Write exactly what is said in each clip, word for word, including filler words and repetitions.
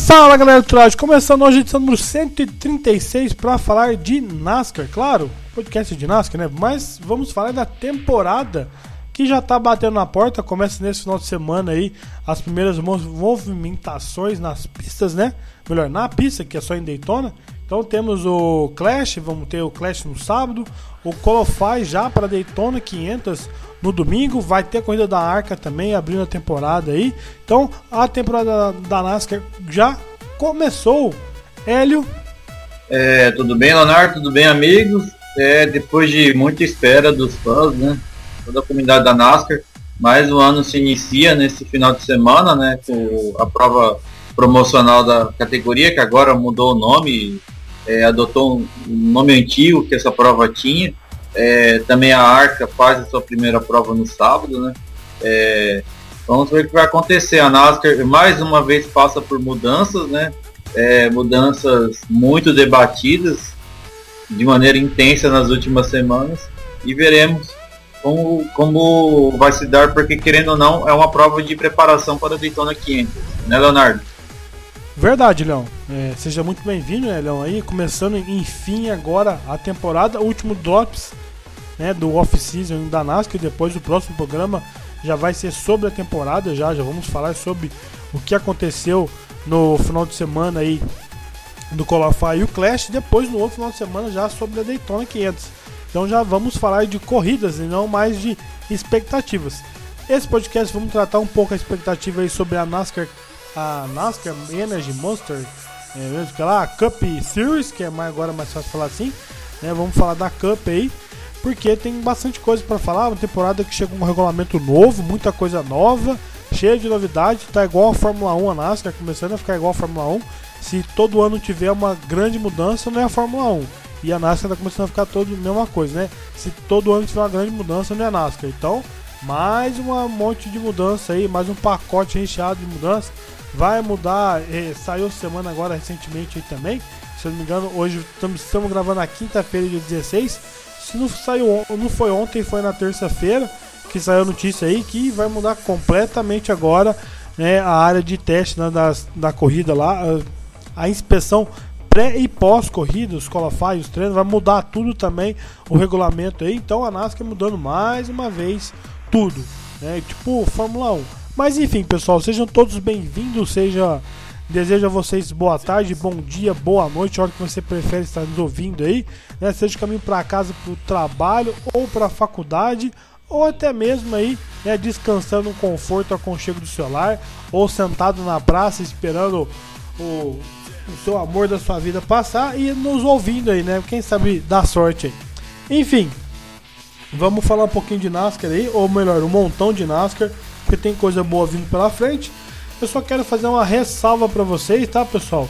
Fala galera do Traje, começando hoje a edição número cento e trinta e seis para falar de NASCAR, claro, podcast de NASCAR, né? Mas vamos falar da temporada que já tá batendo na porta, começa nesse final de semana aí as primeiras movimentações nas pistas, né? Melhor, na pista, que é só em Daytona. Então temos o Clash, vamos ter o Clash no sábado, o Qualify já para Daytona quinhentos no domingo, vai ter a corrida da Arca também, abrindo a temporada aí. Então a temporada da NASCAR já começou. Hélio? É, tudo bem, Leonardo? Tudo bem, amigos? É, depois de muita espera dos fãs, né? Toda a comunidade da NASCAR, mais um ano se inicia nesse final de semana, né? Com a prova promocional da categoria, que agora mudou o nome, é, adotou um nome antigo que essa prova tinha. É, também a Arca faz a sua primeira prova no sábado, né? É, vamos ver o que vai acontecer. A NASCAR mais uma vez passa por mudanças, né? É, mudanças muito debatidas de maneira intensa nas últimas semanas, e veremos como, como vai se dar, porque querendo ou não é uma prova de preparação para a Daytona quinhentos, né, Leonardo? Verdade, Leão. É, seja muito bem-vindo, né, Leão? Aí começando, enfim, agora a temporada, o último drops, né, do off-season da NASCAR. Depois o próximo programa já vai ser sobre a temporada, já, já vamos falar sobre o que aconteceu no final de semana aí do Qualify e o Clash. Depois no outro final de semana já sobre a Daytona quinhentos. Então já vamos falar de corridas e não mais de expectativas. Esse podcast vamos tratar um pouco a expectativa aí sobre a NASCAR, a NASCAR Energy Monster, é, mesmo que lá, a Cup Series, que é mais, agora mais fácil falar assim, né? Vamos falar da Cup aí, porque tem bastante coisa para falar. Uma temporada que chega com um regulamento novo, muita coisa nova, cheia de novidade. Tá igual a Fórmula um, a NASCAR começando a ficar igual a Fórmula um. Se todo ano tiver uma grande mudança, não é a Fórmula um. E a NASCAR tá começando a ficar todo a mesma coisa, né? Se todo ano tiver uma grande mudança, não é a NASCAR. Então, mais um monte de mudança aí, mais um pacote recheado de mudança. Vai mudar, eh, saiu semana agora recentemente aí também. Se eu não me engano, hoje estamos, estamos gravando na quinta-feira, dia dezesseis. Se não saiu, não foi ontem, foi na terça-feira que saiu a notícia aí que vai mudar completamente agora, né, a área de teste, né, das, da corrida lá, a, a inspeção pré e pós-corrida, os qualify, os treinos, vai mudar tudo também, o regulamento aí. Então a NASCAR mudando mais uma vez tudo, né, tipo Fórmula um. Mas enfim, pessoal, sejam todos bem-vindos, seja... Desejo a vocês boa tarde, bom dia, boa noite, a hora que você prefere estar nos ouvindo aí, né? Seja o caminho para casa, para o trabalho, ou para a faculdade, ou até mesmo aí, né, descansando no conforto, aconchego do seu lar, ou sentado na praça esperando o, o seu amor da sua vida passar e nos ouvindo aí, né? Quem sabe dá sorte aí. Enfim, vamos falar um pouquinho de NASCAR aí, ou melhor, um montão de NASCAR, porque tem coisa boa vindo pela frente. Eu só quero fazer uma ressalva para vocês, tá, pessoal?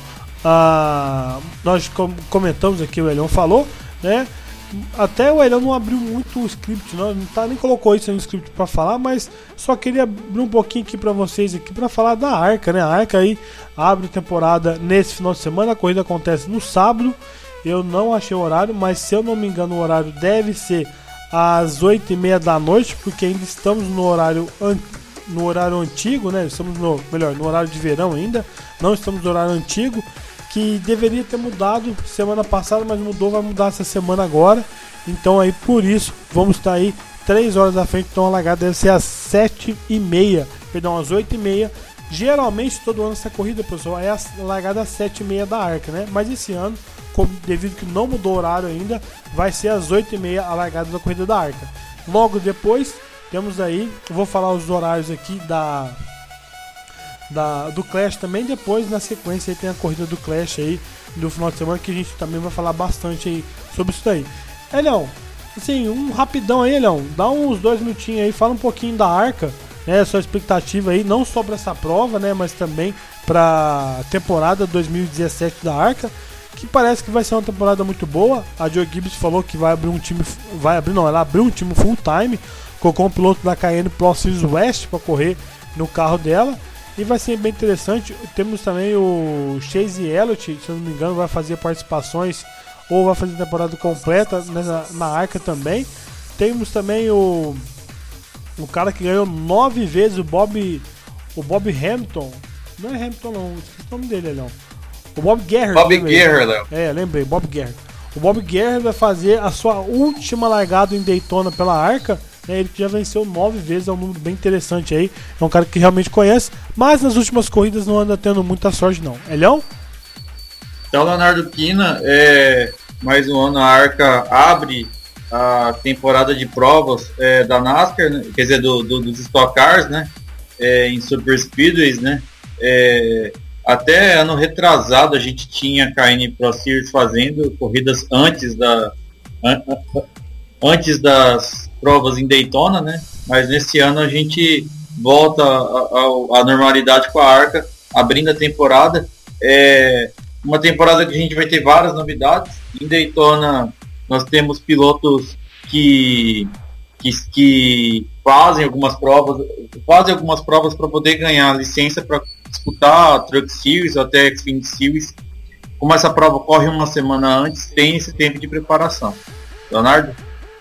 Ah, nós com- comentamos aqui, o Elion falou, né? Até o Elion não abriu muito o script, não, não tá, nem colocou isso no script para falar, mas só queria abrir um pouquinho aqui para vocês aqui para falar da Arca, né? A Arca aí abre temporada nesse final de semana, a corrida acontece no sábado. Eu não achei o horário, mas se eu não me engano o horário deve ser às oito e meia da noite, porque ainda estamos no horário antigo. No horário antigo, né? Estamos no, melhor, no horário de verão ainda. Não estamos no horário antigo, que deveria ter mudado semana passada, mas mudou, vai mudar essa semana agora. Então aí por isso vamos estar aí três horas à frente. Então a largada deve ser às sete e meia, perdão, às oito e meia. Geralmente todo ano essa corrida, pessoal, é a largada às sete e meia da Arca, né? Mas esse ano, como, devido que não mudou o horário ainda, vai ser às oito e meia a largada da corrida da Arca. Logo depois temos aí, eu vou falar os horários aqui da, da do Clash também. Depois na sequência aí tem a corrida do Clash aí do final de semana, que a gente também vai falar bastante aí sobre isso daí. Elião, assim, um rapidão aí, Elião, dá uns dois minutinhos aí, fala um pouquinho da Arca, né, sua expectativa aí, não só para essa prova, né, mas também para a temporada dois mil e dezessete da Arca, que parece que vai ser uma temporada muito boa. A Joe Gibbs falou que vai abrir um time, vai abrir não, ela abriu um time full time, colocou um piloto da K N Pro Series West para correr no carro dela, e vai ser bem interessante. Temos também o Chase Elliott, se eu não me engano, vai fazer participações ou vai fazer temporada completa na, na Arca também. Temos também o o cara que ganhou nove vezes, o Bob o Bob Hamilton, Não é Hamilton, não. Esqueci o nome dele, não. O Bob Gerhard. Bob Gerhard, Léo. É, lembrei, Bob Gerhard. O Bob Gerhard vai fazer a sua última largada em Daytona pela Arca. Né, ele que já venceu nove vezes, é um número bem interessante aí. É um cara que realmente conhece, mas nas últimas corridas não anda tendo muita sorte, não. Elhão? Então, Leonardo Quina, é, mais um ano a Arca abre a temporada de provas é, da NASCAR, né, quer dizer, do, do, dos Stock Cars, né, é, em Super Speedways, né. É, até ano retrasado a gente tinha a K N Pro Series fazendo corridas antes da an, antes das provas em Daytona, né? Mas nesse ano a gente volta à normalidade com a Arca, abrindo a temporada. É uma temporada que a gente vai ter várias novidades. Em Daytona nós temos pilotos que que, que fazem algumas provas, fazem algumas provas para poder ganhar licença para disputar a Truck Series ou até Xfinity Series. Como essa prova ocorre uma semana antes, tem esse tempo de preparação. Leonardo?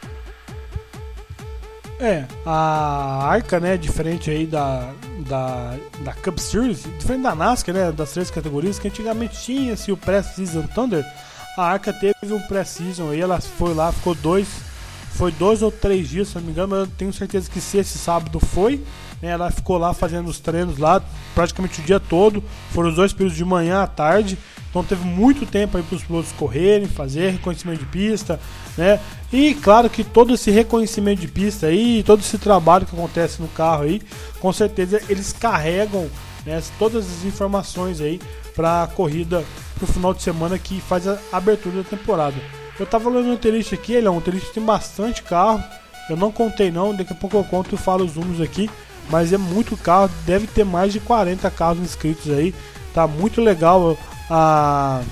É, a Arca, né, diferente aí da, da, da Cup Series, diferente da NASCAR, né, das três categorias, que antigamente tinha-se o Pré-Season Thunder, a Arca teve um Pré-Season aí, ela foi lá, ficou dois, foi dois ou três dias, se não me engano, mas eu tenho certeza que se esse sábado foi, né, ela ficou lá fazendo os treinos lá, praticamente o dia todo, foram os dois períodos de manhã à tarde, então teve muito tempo aí para os pilotos correrem, fazer reconhecimento de pista, né? E claro que todo esse reconhecimento de pista aí, todo esse trabalho que acontece no carro aí, com certeza eles carregam, né, todas as informações aí para a corrida pro final de semana que faz a abertura da temporada. Eu tava olhando o Telist aqui, ele é um Telist que tem bastante carro, eu não contei não, daqui a pouco eu conto e falo os números aqui, mas é muito carro, deve ter mais de quarenta carros inscritos aí, tá muito legal a,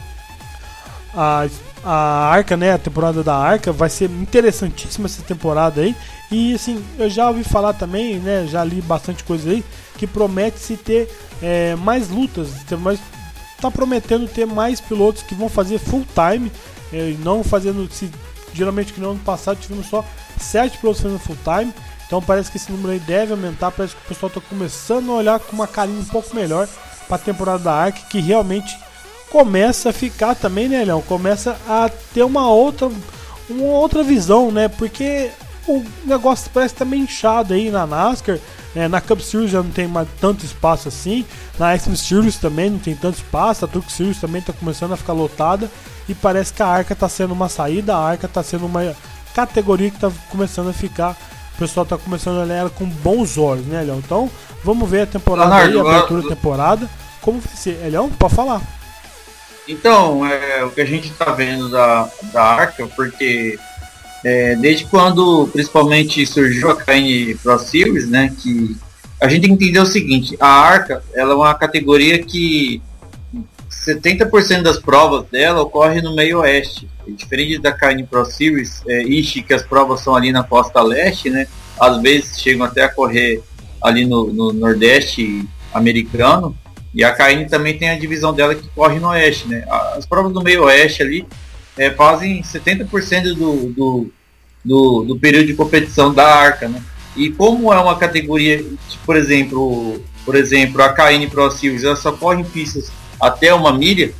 a, a Arca, né, a temporada da Arca, vai ser interessantíssima essa temporada aí, e assim, eu já ouvi falar também, né, já li bastante coisa aí, que promete-se ter é, mais lutas, ter mais, tá prometendo ter mais pilotos que vão fazer full time, é, não fazendo, se, geralmente que no ano passado tivemos só sete pilotos fazendo full time, então parece que esse número aí deve aumentar, parece que o pessoal está começando a olhar com uma carinha um pouco melhor para a temporada da Arca, que realmente começa a ficar também, né, Leão? Começa a ter uma outra, uma outra visão, né? Porque o negócio parece estar meio inchado aí na NASCAR, né? Na Cup Series já não tem mais tanto espaço assim, na X Series também não tem tanto espaço, a Truck Series também está começando a ficar lotada e parece que a Arca está sendo uma saída, a Arca está sendo uma categoria que está começando a ficar. O pessoal tá começando a olhar ela com bons olhos, né, Elião? Então, vamos ver a temporada Leonardo, aí, a abertura da temporada. Como vai ser? Elião, pode falar. Então, é, o que a gente tá vendo da, da Arca, porque é, desde quando, principalmente, surgiu a K N Pro Series, né, que a gente tem que entender o seguinte, a Arca, ela é uma categoria que setenta por cento das provas dela ocorre no meio oeste. Diferente da K N Pro Series, é, Ishi, que as provas são ali na costa leste, né? Às vezes chegam até a correr ali no, no nordeste americano. E a K N também tem a divisão dela que corre no oeste, né? As provas do meio oeste ali é, fazem setenta por cento do, do, do, do período de competição da Arca, né? E como é uma categoria, por exemplo, por exemplo, a K N Pro Series, ela só corre em pistas até uma milha,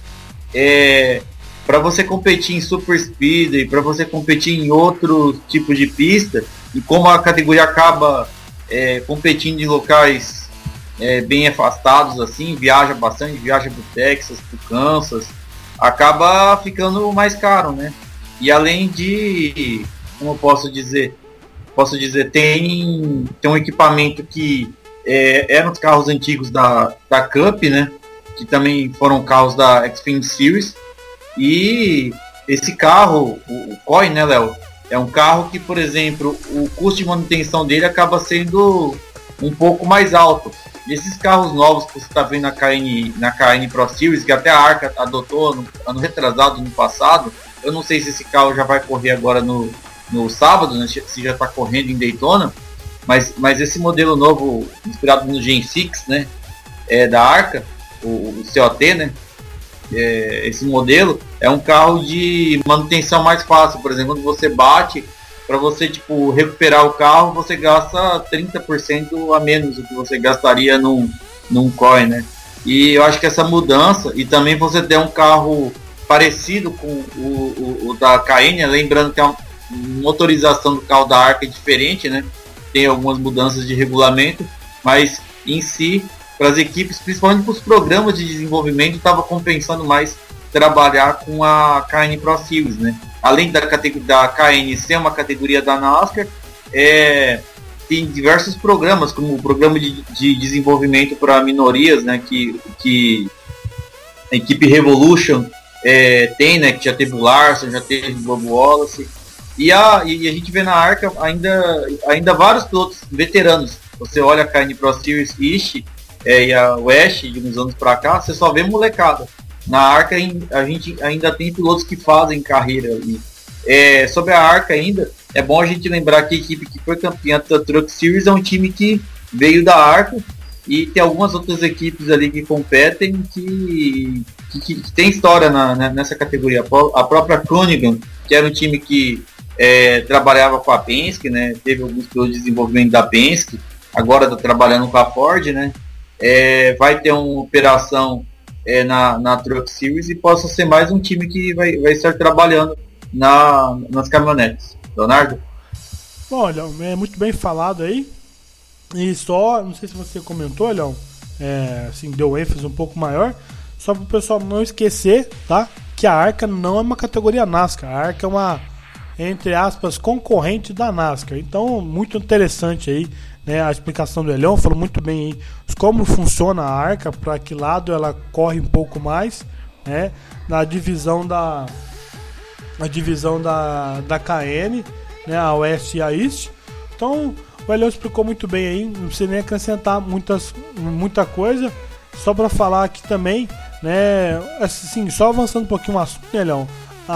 é, para você competir em Super Speed e para você competir em outro tipo de pista, e como a categoria acaba é, competindo em locais é, bem afastados, assim, viaja bastante, viaja para o Texas, para o Kansas, acaba ficando mais caro, né? E além de, como eu posso dizer, posso dizer, tem, tem um equipamento que é, eram os carros antigos da, da Cup, né? Que também foram carros da Xfinity Series, e esse carro, o, o C O I, né, Léo, é um carro que, por exemplo, o custo de manutenção dele acaba sendo um pouco mais alto. E esses carros novos que você está vendo na K N, na K N Pro Series, que até a Arca adotou no ano retrasado, no passado, eu não sei se esse carro já vai correr agora no, no sábado, né, se já está correndo em Daytona, mas, mas esse modelo novo, inspirado no Gen seis, né, é, da Arca, o, o C O T, né? É, esse modelo é um carro de manutenção mais fácil. Por exemplo, quando você bate, para você tipo recuperar o carro, você gasta trinta por cento a menos do que você gastaria num, num C O I, né? E eu acho que essa mudança, e também você ter um carro parecido com o, o, o da K N, lembrando que a motorização do carro da Arca é diferente, né? Tem algumas mudanças de regulamento, mas em si, para as equipes, principalmente para os programas de desenvolvimento, estava compensando mais trabalhar com a K N Pro Series, né? Além da, da K N ser uma categoria da NASCAR, é, tem diversos programas, como o programa de, de desenvolvimento para minorias, né? Que, que a equipe Revolution é, tem, né? Que já teve o Larson, já teve o Bob Wallace. E a, e a gente vê na Arca ainda, ainda vários pilotos veteranos. Você olha a K N Pro Series East é, e a West de uns anos para cá, você só vê molecada. Na Arca a gente ainda tem pilotos que fazem carreira ali. É, sobre a Arca ainda, é bom a gente lembrar que a equipe que foi campeã da Truck Series é um time que veio da Arca e tem algumas outras equipes ali que competem que, que, que tem história na, na, nessa categoria. A própria Cunningham, que era um time que É, trabalhava com a Penske, né? Teve alguns pilotos de desenvolvimento da Penske, agora está trabalhando com a Ford, né? É, vai ter uma operação é, na, na Truck Series e possa ser mais um time que vai, vai estar trabalhando na, nas caminhonetes. Leonardo? Bom, olha, é muito bem falado aí. E só, não sei se você comentou, Leão, é, assim, deu ênfase um pouco maior, só para o pessoal não esquecer, tá? Que a Arca não é uma categoria NASCAR, a Arca é uma, entre aspas, concorrente da NASCAR. Então, muito interessante aí, né, a explicação do Elião, falou muito bem aí como funciona a Arca, para que lado ela corre um pouco mais, né, na divisão da a divisão da, da K N, né, a West e a East. Então, o Elião explicou muito bem aí, não precisa nem acrescentar muitas, muita coisa, só para falar aqui também, né, assim, só avançando um pouquinho o assunto, né, Elião,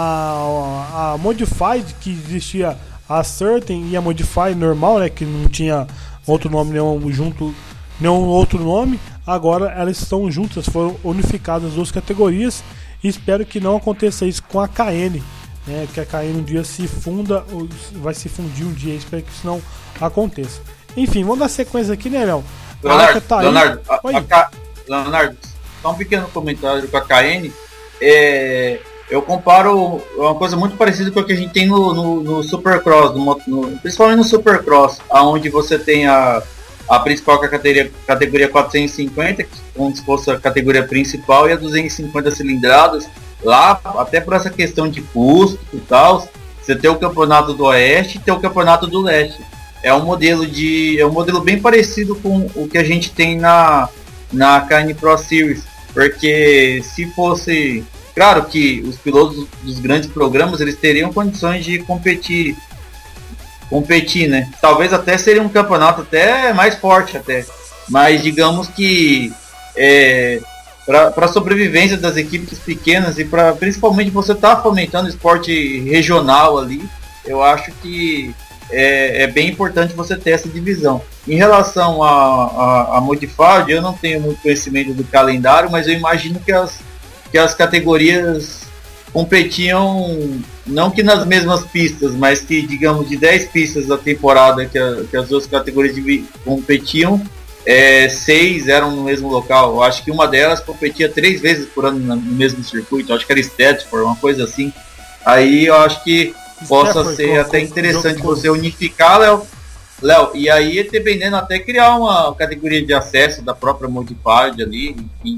A, a Modified, que existia a Certain e a Modify normal, né, que não tinha outro nome nenhum junto, nenhum outro nome, agora elas estão juntas, foram unificadas as duas categorias, e espero que não aconteça isso com a K N, né, que a K N um dia se funda, vai se fundir um dia, espero que isso não aconteça. Enfim, vamos dar sequência aqui, né, Léo? Leonardo, tá Leonardo, a, a K, Leonardo, só um pequeno comentário com a K N, é... eu comparo uma coisa muito parecida com o que a gente tem no, no, no Supercross, no, no, principalmente no Supercross, onde você tem a, a principal categoria, categoria quatrocentos e cinquenta, como se fosse a categoria principal, e a duzentos e cinquenta cilindradas. Lá, até por essa questão de custo e tal, você tem o campeonato do Oeste e tem o campeonato do Leste. É um modelo de, é um modelo bem parecido com o que a gente tem na, na K N Pro Series, porque se fosse... Claro que os pilotos dos grandes programas, eles teriam condições de competir, competir, né? Talvez até seria um campeonato até mais forte até, mas digamos que é, para a sobrevivência das equipes pequenas e para principalmente você estar tá fomentando o esporte regional ali, eu acho que é, é bem importante você ter essa divisão. Em relação a, a, a Modified, eu não tenho muito conhecimento do calendário, mas eu imagino que as que as categorias competiam, não que nas mesmas pistas, mas que, digamos, de dez pistas da temporada que, a, que as duas categorias de, competiam, é, seis eram no mesmo local. Eu acho que uma delas competia três vezes por ano no mesmo circuito, eu acho que era Stafford, uma coisa assim. Aí eu acho que possa Stafford, ser até interessante você unificar, Léo, Léo, e aí dependendo até criar uma categoria de acesso da própria Modified ali, enfim.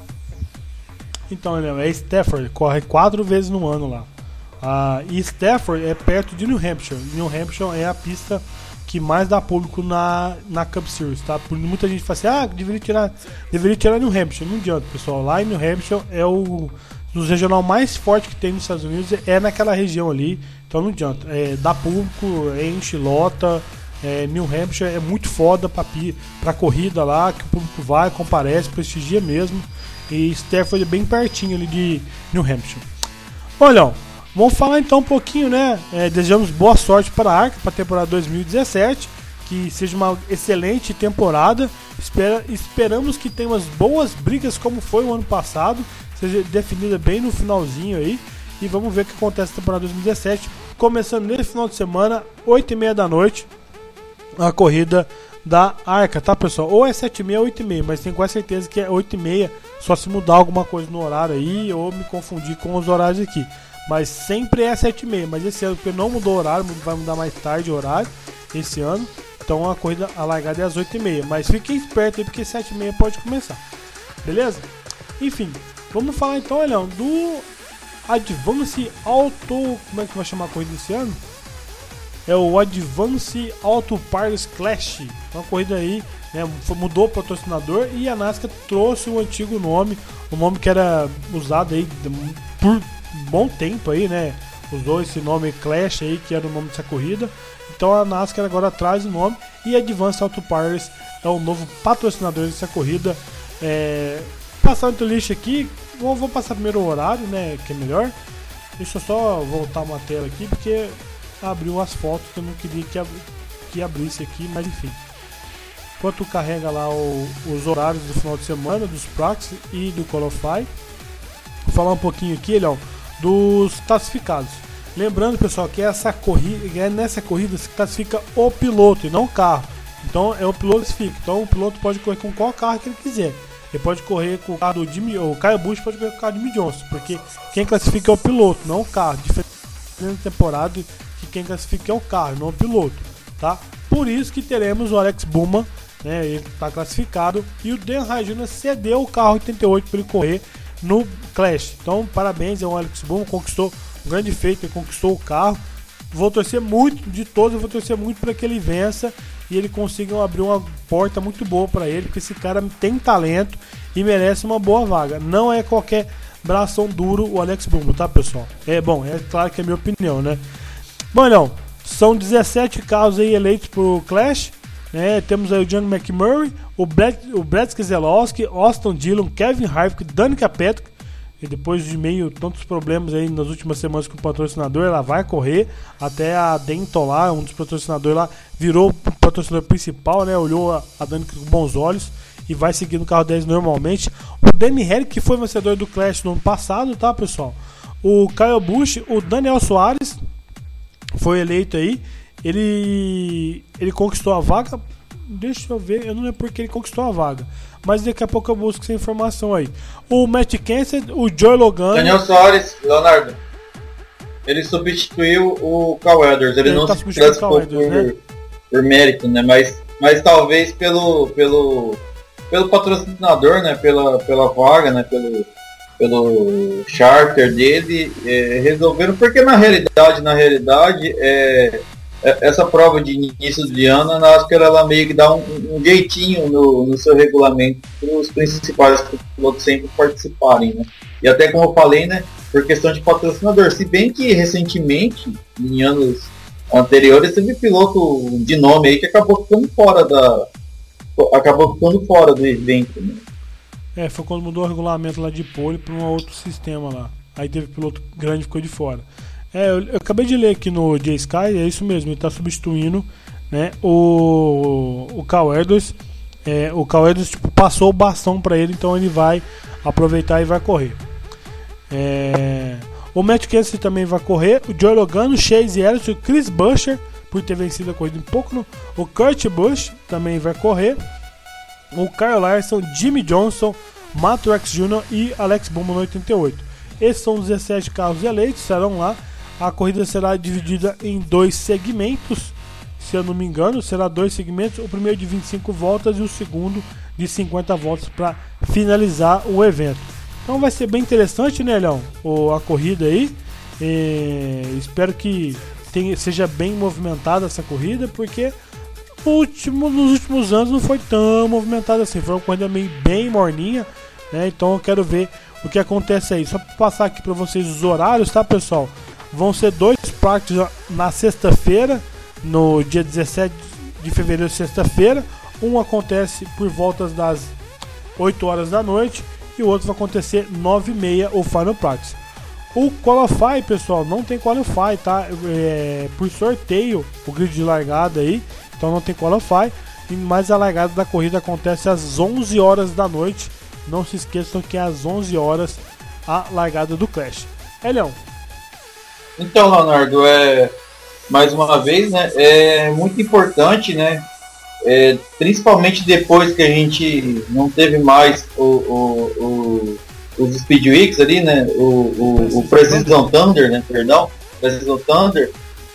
Então, é Stafford, corre quatro vezes no ano lá. Ah, e Stafford é perto de New Hampshire. New Hampshire é a pista que mais dá público na, na Cup Series, tá? Por muita gente fala assim, ah, deveria tirar, deveria tirar New Hampshire. Não adianta, pessoal. Lá em New Hampshire é o dos regional mais forte que tem nos Estados Unidos, é naquela região ali. Então não adianta. É, dá público, enche, lota. É, New Hampshire é muito foda pra, pra corrida lá, que o público vai, comparece, prestigia mesmo. E Stafford é bem pertinho ali de New Hampshire. Olha, vamos falar então um pouquinho, né? É, desejamos boa sorte para a Arca para a temporada dois mil e dezessete. Que seja uma excelente temporada. Espera, esperamos que tenha umas boas brigas como foi o ano passado. Seja definida bem no finalzinho aí. E vamos ver o que acontece na temporada dois mil e dezessete. Começando nesse final de semana, oito e meia da noite. A corrida da Arca, tá, pessoal? Ou é sete e meia ou oito e meia, mas tenho quase certeza que é oito e meia, só se mudar alguma coisa no horário aí ou me confundir com os horários aqui. Mas sempre é sete e meia, mas esse ano, porque não mudou o horário, vai mudar mais tarde o horário esse ano. Então a corrida, a largada é às oito e meia, mas fiquem espertos aí porque sete e meia pode começar. Beleza? Enfim, vamos falar então, Leão, do Advance Auto... Como é que vai chamar a corrida desse ano? É o Advance Auto Parts Clash. Uma corrida aí, né, mudou o patrocinador e a NASCAR trouxe o antigo nome, o nome que era usado aí por bom tempo aí, né? Usou esse nome Clash aí, que era o nome dessa corrida. Então a NASCAR agora traz o nome e Advance Auto Parts é o novo patrocinador dessa corrida. É... Passar o lixo aqui, vou, vou passar primeiro o horário, né? Que é melhor. Deixa eu só voltar uma tela aqui porque abriu as fotos que eu não queria que, ab que abrisse aqui, mas enfim. Enquanto carrega lá o, os horários do final de semana, dos Practice e do Qualify, vou falar um pouquinho aqui, Léo, dos classificados. Lembrando, pessoal, que essa corrida, é nessa corrida se classifica o piloto e não o carro. Então é o piloto que classifica. Então o piloto pode correr com qual carro que ele quiser. Ele pode correr com o carro do Jimmy, ou o Kyle Busch pode correr com o carro do Jimmy Johnson, porque quem classifica é o piloto, não o carro. Diferente da temporada que quem classifica é o carro, não o piloto, tá? Por isso que teremos o Alex Bowman, né? Ele está classificado e o Dan High Júnior cedeu o carro oitenta e oito para ele correr no Clash. Então, parabéns ao Alex Bowman, conquistou um grande feito, ele conquistou o carro. Vou torcer muito de todos, eu vou torcer muito para que ele vença e ele consiga abrir uma porta muito boa para ele, porque esse cara tem talento e merece uma boa vaga. Não é qualquer bração duro o Alex Bowman, tá, pessoal? É bom, é claro que é a minha opinião, né? Bom, não, são dezessete carros aí eleitos pro Clash, né? Temos aí o John McMurray, o Brad, o Brad Keselowski, Austin Dillon, Kevin Harvick, Danica Patrick. E depois de meio tantos problemas aí nas últimas semanas com o patrocinador, ela vai correr. Até a Denton lá, um dos patrocinadores lá, virou o patrocinador principal, né? Olhou a, a Danica com bons olhos e vai seguir no carro dez normalmente. O Danny Henry, que foi vencedor do Clash no ano passado, tá, pessoal? O Kyle Busch, o Daniel Soares foi eleito aí. Ele, ele conquistou a vaga. Deixa eu ver, eu não lembro porque ele conquistou a vaga, mas daqui a pouco eu busco essa informação aí. O Matt Kenseth, o Joey Logano. Daniel Soares, Leonardo, ele substituiu o Carl Edwards. Ele, ele não tá se classificou por, né? por mérito, né? Mas, mas talvez pelo, pelo, pelo patrocinador, né? Pela, pela vaga, né? Pelo, pelo charter dele, é, resolveram, porque na realidade, na realidade, é, essa prova de início de ano, a NASCAR ela meio que dá um, um jeitinho no, no seu regulamento para os principais pilotos sempre participarem, né? E até como eu falei, né, por questão de patrocinador, se bem que recentemente, em anos anteriores, teve piloto de nome aí que acabou ficando fora da, acabou ficando fora do evento, né? É, foi quando mudou o regulamento lá de pole para um outro sistema lá. Aí teve piloto grande que ficou de fora. É, eu, eu acabei de ler aqui no J-Sky, é isso mesmo, ele está substituindo, né, o, o Carl Edwards. É, o Carl Edwards tipo, passou o bastão para ele, então ele vai aproveitar e vai correr. É, o Matt Kenseth também vai correr, o Joey Logano, o Chase Elliott, o Chris Buescher, por ter vencido a corrida um pouco, no, o Kurt Busch também vai correr, o Kyle Larson, Jimmy Johnson, Matt Truex Júnior e Alex Bowman no oitenta e oito. Esses são os dezessete carros eleitos, estarão lá. A corrida será dividida em dois segmentos, se eu não me engano, será dois segmentos, o primeiro de vinte e cinco voltas e o segundo de cinquenta voltas para finalizar o evento. Então vai ser bem interessante, né, Leão? O, a corrida aí. É, espero que tenha, seja bem movimentada essa corrida, porque último, nos últimos anos não foi tão movimentada assim, foi uma corrida meio bem morninha, né? Então eu quero ver o que acontece aí. Só para passar aqui para vocês os horários, tá, pessoal? Vão ser dois practices na sexta-feira, no dia dezessete de fevereiro, sexta-feira. Um acontece por volta das oito horas da noite e o outro vai acontecer nove e meia, o Final Practice. O Qualify, pessoal, não tem Qualify, tá? É, por sorteio, o grid de largada aí, então não tem Qualify. Mas a largada da corrida acontece às onze horas da noite. Não se esqueçam que é às onze horas a largada do Clash. É, Leão? Então, Leonardo, é, mais uma vez, né, é muito importante, né, é, principalmente depois que a gente não teve mais o, o, o, os Speed Weeks ali, né? O, o, o Precision Thunder, né? Perdão, Precision Thunder,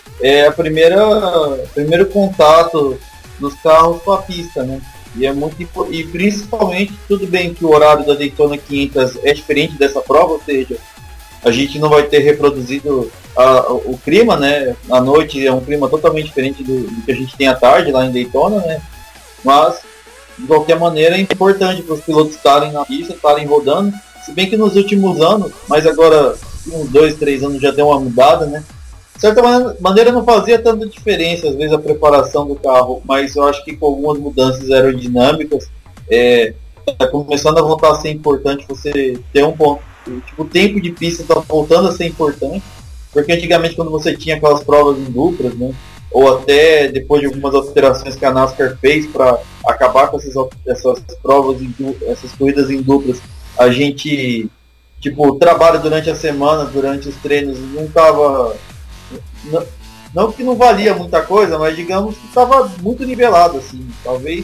é a primeira, primeiro contato dos carros com a pista, né? E é muito e principalmente, tudo bem que o horário da Daytona quinhentos é diferente dessa prova, ou seja, a gente não vai ter reproduzido a, o clima, né? À noite é um clima totalmente diferente do, do que a gente tem à tarde lá em Daytona, né? Mas, de qualquer maneira, é importante para os pilotos estarem na pista, estarem rodando. Se bem que nos últimos anos, mas agora uns dois, três anos já deu uma mudada, né? De certa maneira não fazia tanta diferença, às vezes, a preparação do carro, mas eu acho que com algumas mudanças aerodinâmicas, é, tá começando a voltar a ser importante você ter um ponto. Tipo, o tempo de pista está voltando a ser importante, porque antigamente quando você tinha aquelas provas em duplas, né, ou até depois de algumas alterações que a NASCAR fez para acabar com essas, essas provas, em, essas corridas em duplas, a gente, tipo, o trabalho durante a semana, durante os treinos, não estava... Não, não que não valia muita coisa, mas digamos que estava muito nivelado, assim, talvez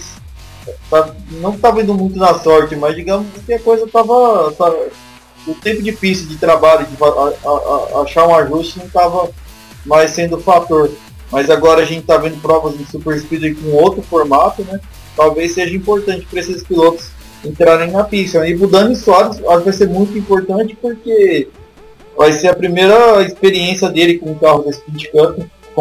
tá, não estava indo muito na sorte, mas digamos que a coisa estava... O tempo de pista de trabalho, de a, a, a, achar um ajuste não estava mais sendo fator. Mas agora a gente está vendo provas de Super Speed com outro formato, né? Talvez seja importante para esses pilotos entrarem na pista. E o Dani Soares vai ser muito importante porque vai ser a primeira experiência dele com o carro da Speed Cup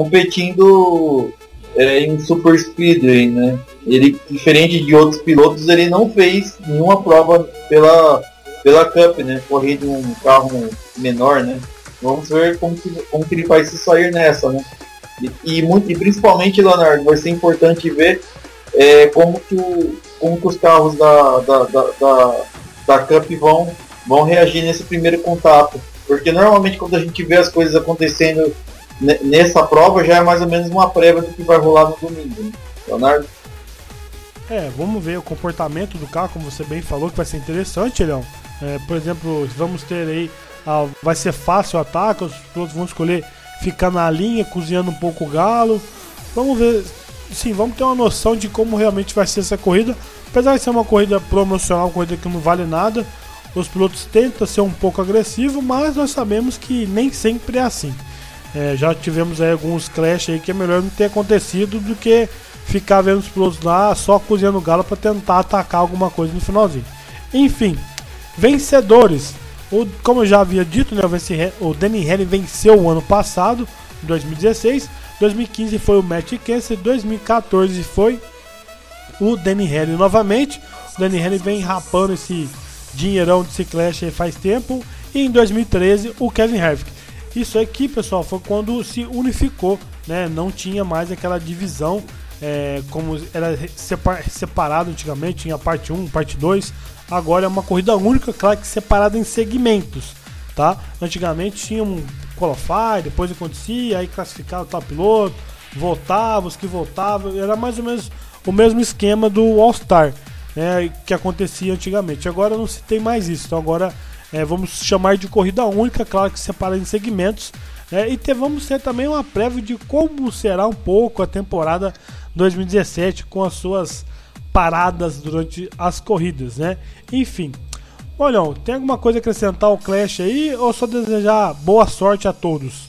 competindo é, em Super Speedway, né? Ele, diferente de outros pilotos, ele não fez nenhuma prova pela pela Cup, né? Corrido um carro menor, né? Vamos ver como que, como que ele vai se sair nessa, né? E, e, muito, e principalmente, Leonardo, vai ser importante ver é, como, que o, como que os carros da, da, da, da, da Cup vão, vão reagir nesse primeiro contato. Porque normalmente quando a gente vê as coisas acontecendo n- nessa prova, já é mais ou menos uma prévia do que vai rolar no domingo, né? Leonardo? É, vamos ver o comportamento do carro, como você bem falou, que vai ser interessante, Leão. É, por exemplo, vamos ter aí, ah, vai ser fácil o ataque, os pilotos vão escolher ficar na linha, cozinhando um pouco o galo. Vamos ver, sim, vamos ter uma noção de como realmente vai ser essa corrida. Apesar de ser uma corrida promocional, uma corrida que não vale nada, os pilotos tentam ser um pouco agressivos, mas nós sabemos que nem sempre é assim. É, já tivemos aí alguns clash aí que é melhor não ter acontecido do que ficar vendo os pilotos lá só cozinhando o galo para tentar atacar alguma coisa no finalzinho. Enfim, vencedores. O, como eu já havia dito, né, o Danny Henry venceu o ano passado, em dois mil e dezesseis. dois mil e quinze foi o Matt Kenseth, dois mil e quatorze foi o Danny Henry novamente. O Danny Henry vem rapando esse dinheirão de ciclista faz tempo. E em dois mil e treze o Kevin Harvick. Isso aqui, pessoal, foi quando se unificou, né? Não tinha mais aquela divisão é, como era separado antigamente, tinha parte um, parte dois. Agora é uma corrida única, claro que separada em segmentos, tá? Antigamente tinha um qualify, depois acontecia, aí classificava o top piloto, voltava, os que voltavam, era mais ou menos o mesmo esquema do All-Star, né, que acontecia antigamente. Agora não se tem mais isso, então agora é, vamos chamar de corrida única, claro que separada em segmentos, né, e ter, vamos ter também uma prévia de como será um pouco a temporada dois mil e dezessete com as suas paradas durante as corridas, né? Enfim, olha, tem alguma coisa a acrescentar ao Clash aí ou só desejar boa sorte a todos?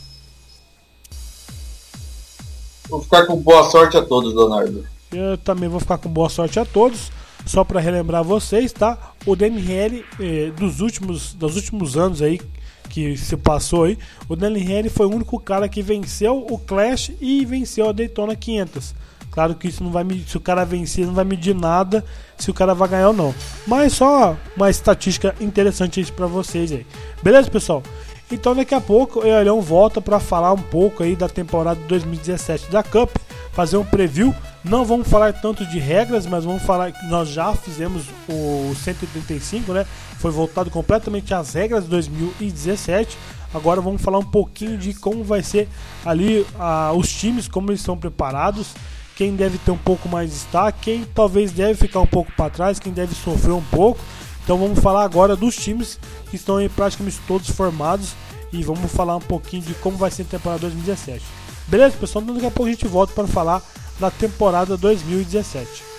Vou ficar com boa sorte a todos, Leonardo. Eu também vou ficar com boa sorte a todos. Só para relembrar vocês, tá? O Danny Henry eh, dos últimos dos últimos anos aí que se passou aí, o Danny Henry foi o único cara que venceu o Clash e venceu a Daytona quinhentos. Claro que isso não vai me, se o cara vencer, não vai medir nada se o cara vai ganhar ou não. Mas só uma estatística interessante aí para vocês aí. Beleza, pessoal? Então daqui a pouco o Leão volta para falar um pouco aí da temporada de dois mil e dezessete da Cup, fazer um preview. Não vamos falar tanto de regras, mas vamos falar que nós já fizemos o cento e trinta e cinco, né? Foi voltado completamente às regras de dois mil e dezessete. Agora vamos falar um pouquinho de como vai ser ali ah, os times, como eles estão preparados. Quem deve ter um pouco mais de destaque, quem talvez deve ficar um pouco para trás, quem deve sofrer um pouco. Então vamos falar agora dos times que estão aí praticamente todos formados e vamos falar um pouquinho de como vai ser a temporada dois mil e dezessete. Beleza, pessoal? Então daqui a pouco a gente volta para falar da temporada dois mil e dezessete.